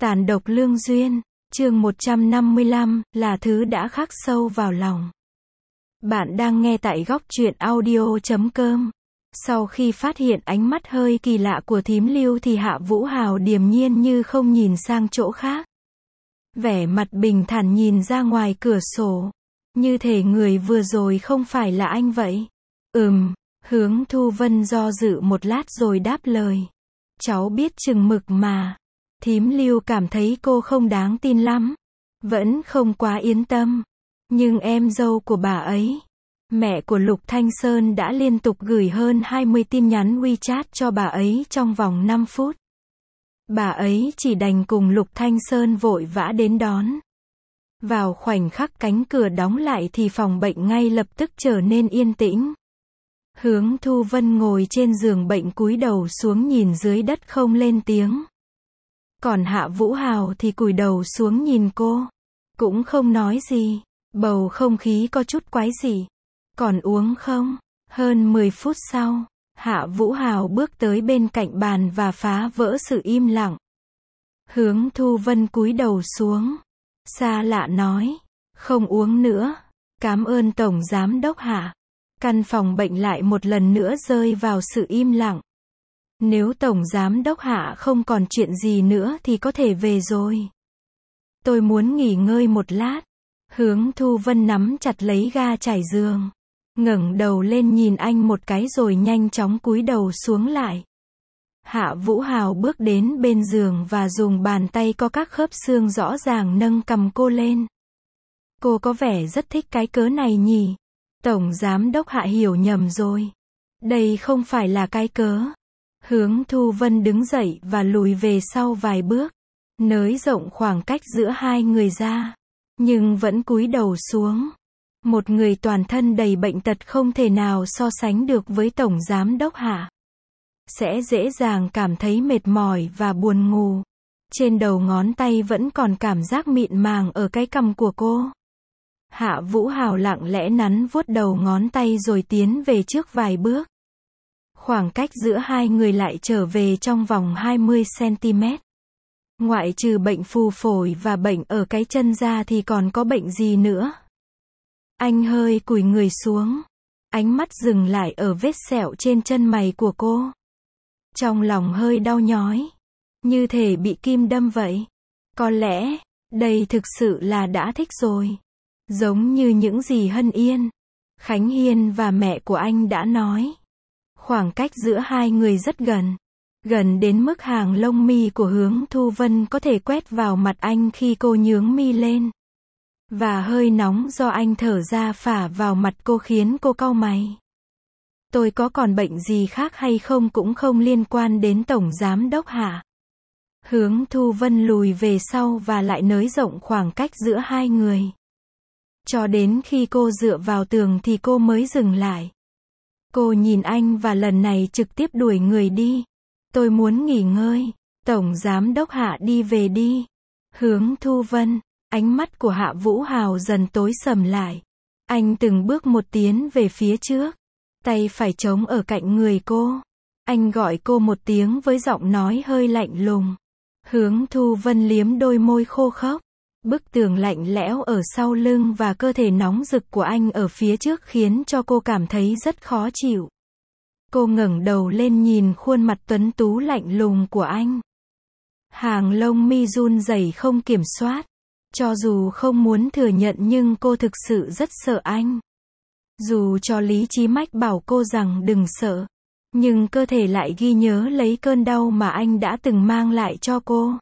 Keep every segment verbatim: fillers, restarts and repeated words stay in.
Tàn độc lương duyên, chương một trăm năm mươi lăm, là thứ đã khắc sâu vào lòng. Bạn đang nghe tại góc truyện audio chấm com. Sau khi phát hiện ánh mắt hơi kỳ lạ của thím Lưu thì Hạ Vũ Hào điềm nhiên như không nhìn sang chỗ khác. Vẻ mặt bình thản nhìn ra ngoài cửa sổ. Như thể người vừa rồi không phải là anh vậy. Ừm, Hướng Thu Vân do dự một lát rồi đáp lời. Cháu biết chừng mực mà. Thím Lưu cảm thấy cô không đáng tin lắm. Vẫn không quá yên tâm. Nhưng em dâu của bà ấy, mẹ của Lục Thanh Sơn đã liên tục gửi hơn hai mươi tin nhắn WeChat cho bà ấy trong vòng năm phút. Bà ấy chỉ đành cùng Lục Thanh Sơn vội vã đến đón. Vào khoảnh khắc cánh cửa đóng lại thì phòng bệnh ngay lập tức trở nên yên tĩnh. Hướng Thu Vân ngồi trên giường bệnh cúi đầu xuống nhìn dưới đất không lên tiếng. Còn Hạ Vũ Hào thì cúi đầu xuống nhìn cô. Cũng không nói gì. Bầu không khí có chút quái dị. Còn uống không? Hơn mười phút sau, Hạ Vũ Hào bước tới bên cạnh bàn và phá vỡ sự im lặng. Hướng Thu Vân cúi đầu xuống. Xa lạ nói. Không uống nữa. Cảm ơn Tổng Giám Đốc Hạ. Căn phòng bệnh lại một lần nữa rơi vào sự im lặng. Nếu Tổng Giám Đốc Hạ không còn chuyện gì nữa thì có thể về rồi. Tôi muốn nghỉ ngơi một lát. Hướng Thu Vân nắm chặt lấy ga trải giường. Ngẩng đầu lên nhìn anh một cái rồi nhanh chóng cúi đầu xuống lại. Hạ Vũ Hào bước đến bên giường và dùng bàn tay có các khớp xương rõ ràng nâng cầm cô lên. Cô có vẻ rất thích cái cớ này nhỉ? Tổng Giám Đốc Hạ hiểu nhầm rồi. Đây không phải là cái cớ. Hướng Thu Vân đứng dậy và lùi về sau vài bước, nới rộng khoảng cách giữa hai người ra, nhưng vẫn cúi đầu xuống. Một người toàn thân đầy bệnh tật không thể nào so sánh được với Tổng Giám Đốc Hạ. Sẽ dễ dàng cảm thấy mệt mỏi và buồn ngủ. Trên đầu ngón tay vẫn còn cảm giác mịn màng ở cái cằm của cô. Hạ Vũ Hào lặng lẽ nắn vuốt đầu ngón tay rồi tiến về trước vài bước. Khoảng cách giữa hai người lại trở về trong vòng hai mươi xăng-ti-mét. Ngoại trừ bệnh phù phổi và bệnh ở cái chân ra thì còn có bệnh gì nữa? Anh hơi cúi người xuống. Ánh mắt dừng lại ở vết sẹo trên chân mày của cô. Trong lòng hơi đau nhói. Như thể bị kim đâm vậy. Có lẽ, đây thực sự là đã thích rồi. Giống như những gì Hân Yên, Khánh Hiên và mẹ của anh đã nói. Khoảng cách giữa hai người rất gần. Gần đến mức hàng lông mi của Hướng Thu Vân có thể quét vào mặt anh khi cô nhướng mi lên. Và hơi nóng do anh thở ra phả vào mặt cô khiến cô cau mày. Tôi có còn bệnh gì khác hay không cũng không liên quan đến Tổng Giám Đốc Hạ. Hướng Thu Vân lùi về sau và lại nới rộng khoảng cách giữa hai người. Cho đến khi cô dựa vào tường thì cô mới dừng lại. Cô nhìn anh và lần này trực tiếp đuổi người đi. Tôi muốn nghỉ ngơi. Tổng Giám Đốc Hạ đi về đi. Hướng Thu Vân. Ánh mắt của Hạ Vũ Hào dần tối sầm lại. Anh từng bước một tiến về phía trước. Tay phải chống ở cạnh người cô. Anh gọi cô một tiếng với giọng nói hơi lạnh lùng. Hướng Thu Vân liếm đôi môi khô khốc. Bức tường lạnh lẽo ở sau lưng và cơ thể nóng rực của anh ở phía trước khiến cho cô cảm thấy rất khó chịu. Cô ngẩng đầu lên nhìn khuôn mặt tuấn tú lạnh lùng của anh. Hàng lông mi run rẩy không kiểm soát. Cho dù không muốn thừa nhận nhưng cô thực sự rất sợ anh. Dù cho lý trí mách bảo cô rằng đừng sợ, nhưng cơ thể lại ghi nhớ lấy cơn đau mà anh đã từng mang lại cho cô.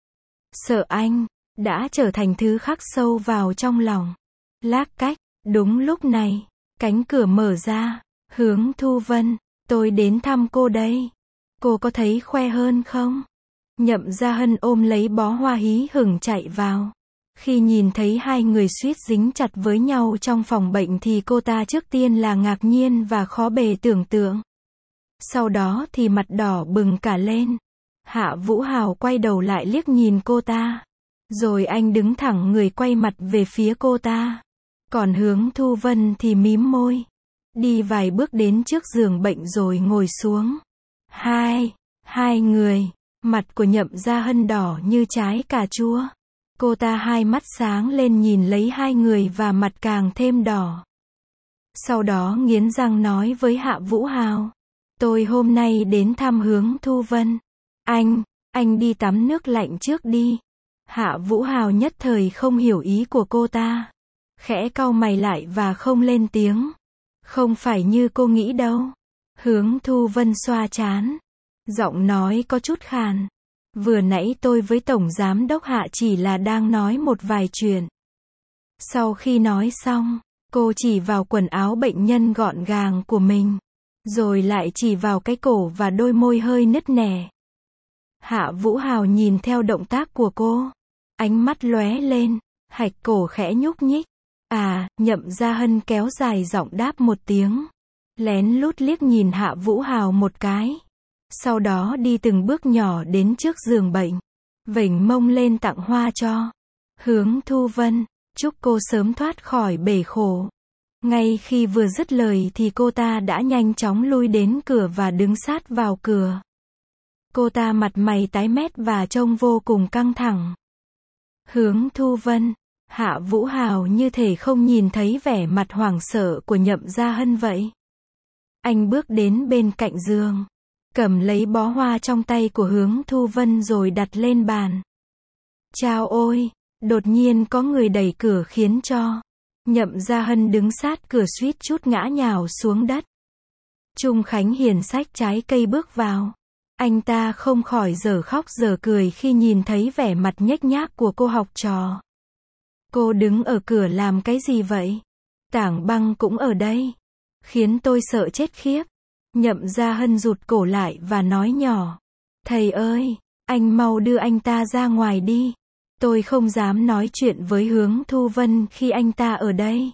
Sợ anh đã trở thành thứ khắc sâu vào trong lòng. Lác cách, đúng lúc này, cánh cửa mở ra. Hướng Thu Vân, tôi đến thăm cô đây. Cô có thấy khoe hơn không? Nhậm Gia Hân ôm lấy bó hoa hí hửng chạy vào. Khi nhìn thấy hai người suýt dính chặt với nhau trong phòng bệnh thì cô ta trước tiên là ngạc nhiên và khó bề tưởng tượng. Sau đó thì mặt đỏ bừng cả lên. Hạ Vũ Hào quay đầu lại liếc nhìn cô ta. Rồi anh đứng thẳng người quay mặt về phía cô ta. Còn Hướng Thu Vân thì mím môi. Đi vài bước đến trước giường bệnh rồi ngồi xuống. Hai, hai người, Mặt của Nhậm Gia Hân đỏ như trái cà chua. Cô ta hai mắt sáng lên nhìn lấy hai người và mặt càng thêm đỏ. Sau đó nghiến răng nói với Hạ Vũ Hào. Tôi hôm nay đến thăm Hướng Thu Vân. Anh, anh đi tắm nước lạnh trước đi. Hạ Vũ Hào nhất thời không hiểu ý của cô ta. Khẽ cau mày lại và không lên tiếng. Không phải như cô nghĩ đâu. Hướng Thu Vân xoa trán. Giọng nói có chút khàn. Vừa nãy tôi với Tổng Giám Đốc Hạ chỉ là đang nói một vài chuyện. Sau khi nói xong, cô chỉ vào quần áo bệnh nhân gọn gàng của mình. Rồi lại chỉ vào cái cổ và đôi môi hơi nứt nẻ. Hạ Vũ Hào nhìn theo động tác của cô. Ánh mắt lóe lên, hạch cổ khẽ nhúc nhích. À, Nhậm Gia Hân kéo dài giọng đáp một tiếng. Lén lút liếc nhìn Hạ Vũ Hào một cái. Sau đó đi từng bước nhỏ đến trước giường bệnh. Vểnh mông lên tặng hoa cho Hướng Thu Vân. Chúc cô sớm thoát khỏi bể khổ. Ngay khi vừa dứt lời thì cô ta đã nhanh chóng lui đến cửa và đứng sát vào cửa. Cô ta mặt mày tái mét và trông vô cùng căng thẳng. Hướng Thu Vân. Hạ Vũ Hào như thể không nhìn thấy vẻ mặt hoảng sợ của Nhậm Gia Hân vậy. Anh bước đến bên cạnh giường. Cầm lấy bó hoa trong tay của Hướng Thu Vân rồi đặt lên bàn. Chao ôi! Đột nhiên có người đẩy cửa khiến cho Nhậm Gia Hân đứng sát cửa suýt chút ngã nhào xuống đất. Trung Khánh Hiền xách trái cây bước vào. Anh ta không khỏi dở khóc dở cười khi nhìn thấy vẻ mặt nhếch nhác của cô học trò. Cô đứng ở cửa làm cái gì vậy? Tảng Băng cũng ở đây. Khiến tôi sợ chết khiếp. Nhậm Gia Hân rụt cổ lại và nói nhỏ. Thầy ơi, anh mau đưa anh ta ra ngoài đi. Tôi không dám nói chuyện với Hướng Thu Vân khi anh ta ở đây.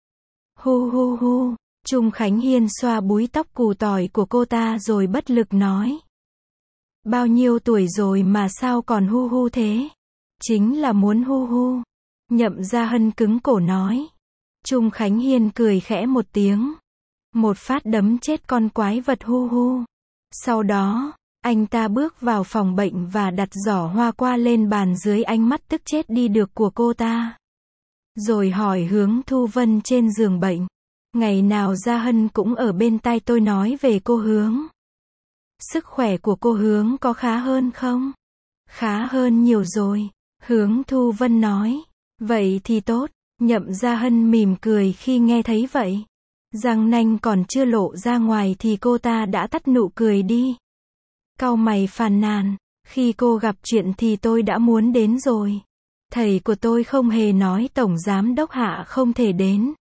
Hu hu hu, Trung Khánh Hiên xoa búi tóc cù tỏi của cô ta rồi bất lực nói. Bao nhiêu tuổi rồi mà sao còn hu hu thế? Chính là muốn hu hu. Nhậm Gia Hân cứng cổ nói. Trung Khánh Hiên cười khẽ một tiếng. Một phát đấm chết con quái vật hu hu. Sau đó, anh ta bước vào phòng bệnh và đặt giỏ hoa qua lên bàn dưới ánh mắt tức chết đi được của cô ta. Rồi hỏi Hướng Thu Vân trên giường bệnh. Ngày nào Gia Hân cũng ở bên tai tôi nói về cô Hướng. Sức khỏe của cô Hướng có khá hơn không? Khá hơn nhiều rồi. Hướng Thu Vân nói. Vậy thì tốt. Nhậm Gia Hân mỉm cười khi nghe thấy vậy. Răng nanh còn chưa lộ ra ngoài thì cô ta đã tắt nụ cười đi. Cau mày phàn nàn. Khi cô gặp chuyện thì tôi đã muốn đến rồi. Thầy của tôi không hề nói Tổng Giám Đốc Hạ không thể đến.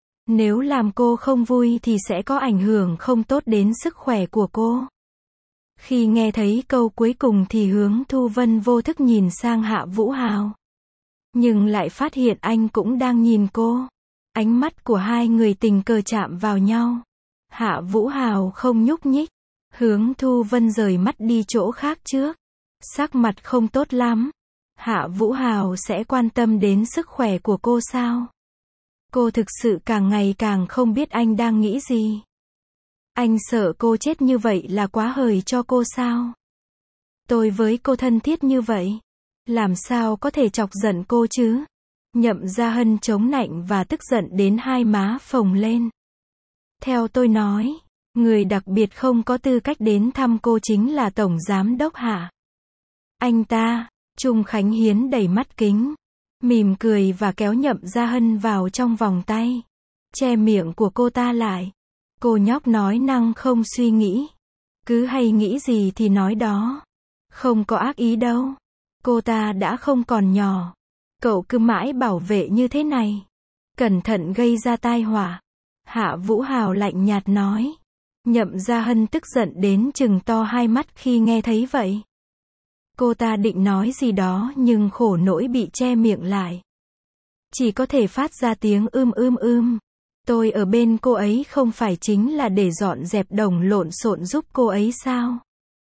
Nếu làm cô không vui thì sẽ có ảnh hưởng không tốt đến sức khỏe của cô. Khi nghe thấy câu cuối cùng thì Hướng Thu Vân vô thức nhìn sang Hạ Vũ Hào. Nhưng lại phát hiện anh cũng đang nhìn cô. Ánh mắt của hai người tình cờ chạm vào nhau. Hạ Vũ Hào không nhúc nhích. Hướng Thu Vân rời mắt đi chỗ khác trước. Sắc mặt không tốt lắm. Hạ Vũ Hào sẽ quan tâm đến sức khỏe của cô sao? Cô thực sự càng ngày càng không biết anh đang nghĩ gì. Anh sợ cô chết như vậy là quá hời cho cô sao? Tôi với cô thân thiết như vậy. Làm sao có thể chọc giận cô chứ? Nhậm Gia Hân chống nạnh và tức giận đến hai má phồng lên. Theo tôi nói, người đặc biệt không có tư cách đến thăm cô chính là Tổng Giám Đốc Hạ. Anh ta, Trung Khánh Hiến đẩy mắt kính, mỉm cười và kéo Nhậm Gia Hân vào trong vòng tay. Che miệng của cô ta lại. Cô nhóc nói năng không suy nghĩ. Cứ hay nghĩ gì thì nói đó. Không có ác ý đâu. Cô ta đã không còn nhỏ. Cậu cứ mãi bảo vệ như thế này. Cẩn thận gây ra tai họa. Hạ Vũ Hào lạnh nhạt nói. Nhậm Gia Hân tức giận đến trừng to hai mắt khi nghe thấy vậy. Cô ta định nói gì đó nhưng khổ nỗi bị che miệng lại. Chỉ có thể phát ra tiếng ưm ưm ưm. Tôi ở bên cô ấy không phải chính là để dọn dẹp đồng lộn xộn giúp cô ấy sao?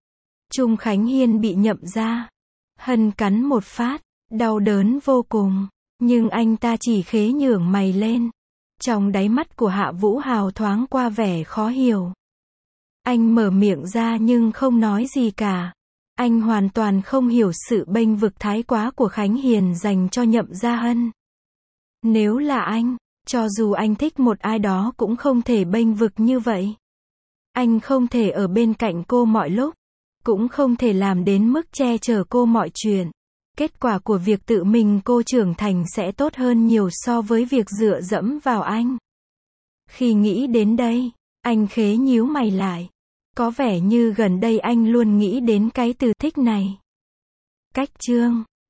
Trung Khánh Hiên bị Nhậm Gia Hân cắn một phát, đau đớn vô cùng, nhưng anh ta chỉ khế nhưởng mày lên. Trong đáy mắt của Hạ Vũ Hào thoáng qua vẻ khó hiểu. Anh mở miệng ra nhưng không nói gì cả. Anh hoàn toàn không hiểu sự bênh vực thái quá của Khánh Hiền dành cho Nhậm Gia Hân. Nếu là anh, cho dù anh thích một ai đó cũng không thể bênh vực như vậy. Anh không thể ở bên cạnh cô mọi lúc, cũng không thể làm đến mức che chở cô mọi chuyện. Kết quả của việc tự mình cô trưởng thành sẽ tốt hơn nhiều so với việc dựa dẫm vào anh. Khi nghĩ đến đây, anh khế nhíu mày lại. Có vẻ như gần đây anh luôn nghĩ đến cái từ thích này. Cách chương